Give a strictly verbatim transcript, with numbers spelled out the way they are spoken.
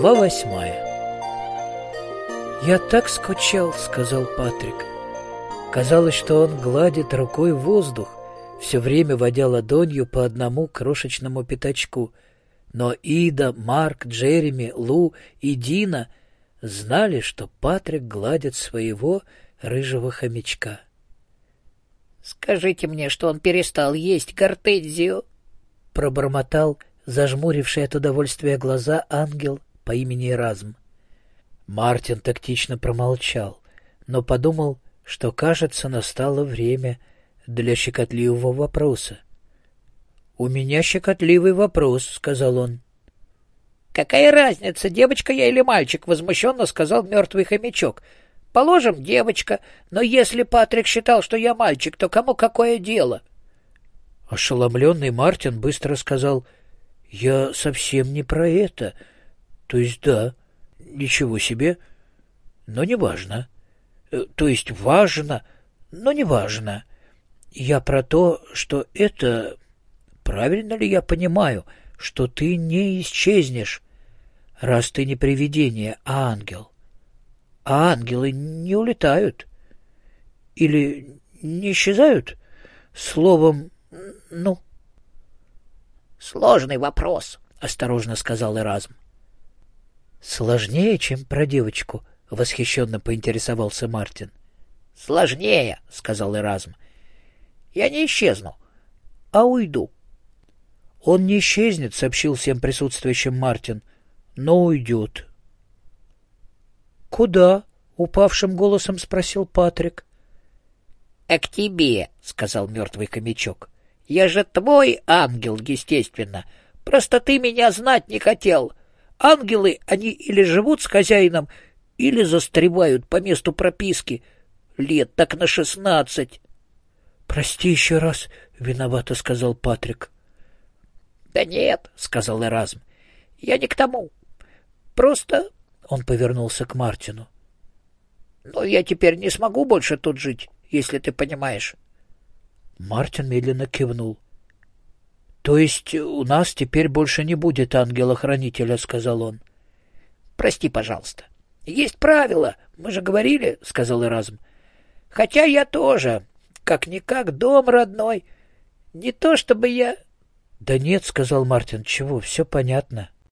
Глава восьмая. «Я так скучал», — сказал Патрик. Казалось, что он гладит рукой воздух, все время водя ладонью по одному крошечному пятачку. Но Ида, Марк, Джереми, Лу и Дина знали, что Патрик гладит своего рыжего хомячка. «Скажите мне, что он перестал есть гортензию», — пробормотал зажмуривший от удовольствия глаза ангел по имени Эразм. Мартин тактично промолчал, но подумал, что, кажется, настало время для щекотливого вопроса. «У меня щекотливый вопрос», — сказал он. «Какая разница, девочка я или мальчик?» — возмущенно сказал мертвый хомячок. «Положим, девочка, но если Патрик считал, что я мальчик, то кому какое дело?» Ошеломленный Мартин быстро сказал: «Я совсем не про это. То есть да, ничего себе, но не важно. То есть важно, но не важно. Я про то, что это... Правильно ли я понимаю, что ты не исчезнешь, раз ты не привидение, а ангел? А ангелы не улетают? Или не исчезают? Словом, ну...» «Сложный вопрос», — осторожно сказал Эразм. «Сложнее, чем про девочку?» — восхищенно поинтересовался Мартин. «Сложнее», — сказал Эразм. «Я не исчезну, а уйду». «Он не исчезнет», — сообщил всем присутствующим Мартин, — «но уйдет». «Куда?» — упавшим голосом спросил Патрик. «А к тебе», — сказал мертвый хомячок. «Я же твой ангел, естественно. Просто ты меня знать не хотел. Ангелы, они или живут с хозяином, или застревают по месту прописки. Лет так на шестнадцать». «Прости еще раз», — виновато сказал Патрик. «Да нет», — сказал Эразм, — «я не к тому. Просто...» — он повернулся к Мартину. «Ну, я теперь не смогу больше тут жить, если ты понимаешь». Мартин медленно кивнул. «То есть у нас теперь больше не будет ангела-хранителя», — сказал он. «Прости, пожалуйста. Есть правила, мы же говорили», — сказал Эразм. «Хотя я тоже, как-никак, дом родной. Не то чтобы я...» «Да нет», — сказал Мартин, — «чего, все понятно».